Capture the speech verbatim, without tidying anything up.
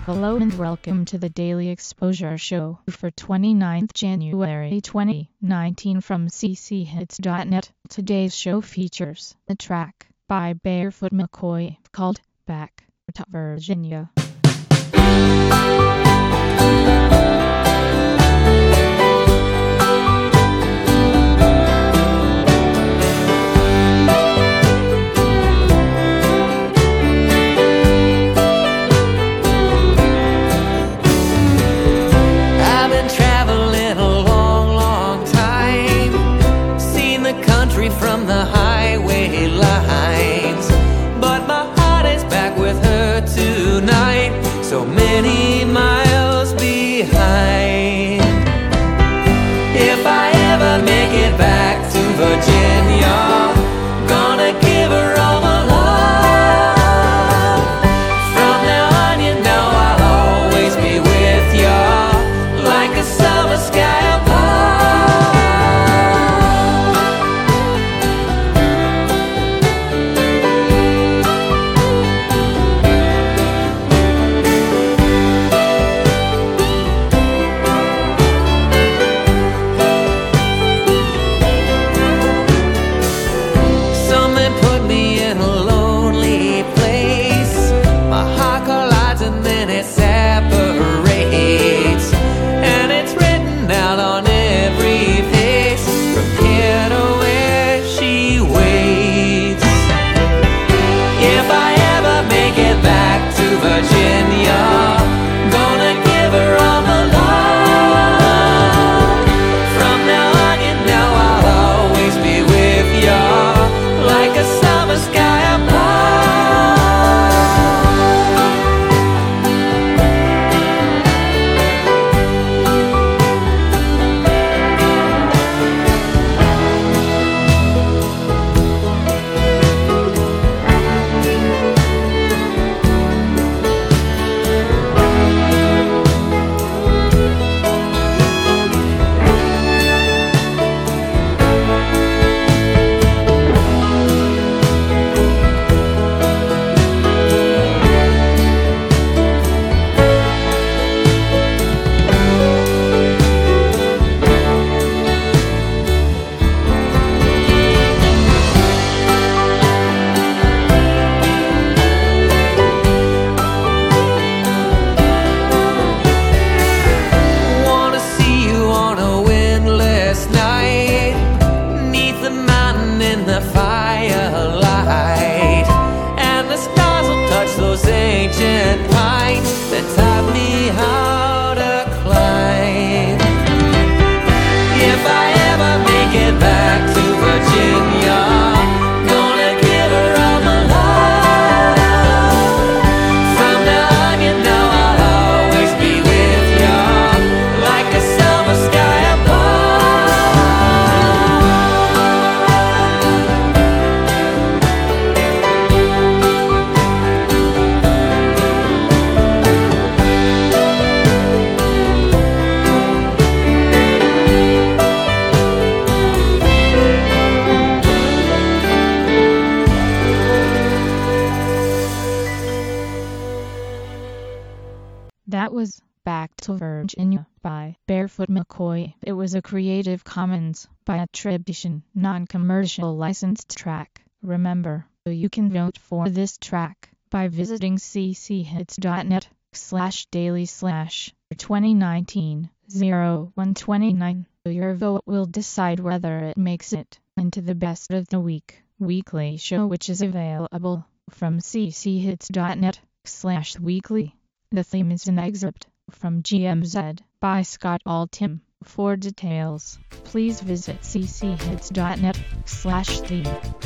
Hello and welcome to the Daily Exposure Show for twenty-ninth January twenty nineteen from c c hits dot net. Today's show features a track by Barefoot McCoy called Back to Virginia. From the highway lines, but my heart is back with her tonight, so many miles behind. If I ever make it back to Virginia, gonna give her all my love. From now on, you know I'll always be with ya, like a summer sky above. Those ancient pines that taught me how to climb. If I ever make it back to Virginia, gonna give her all my love. From now on, you know I'll always be with ya, like a summer sky That was Back to Virginia by Barefoot McCoy. It was a Creative Commons by attribution, non-commercial licensed track. Remember, you can vote for this track by visiting c c hits dot net slash daily slash twenty nineteen oh one twenty-nine. Your vote will decide whether it makes it into the Best of the Week weekly show, which is available from c c hits dot net slash weekly. The theme is an excerpt from G M Z by Scott Altham. For details, please visit c c hits dot net slash theme.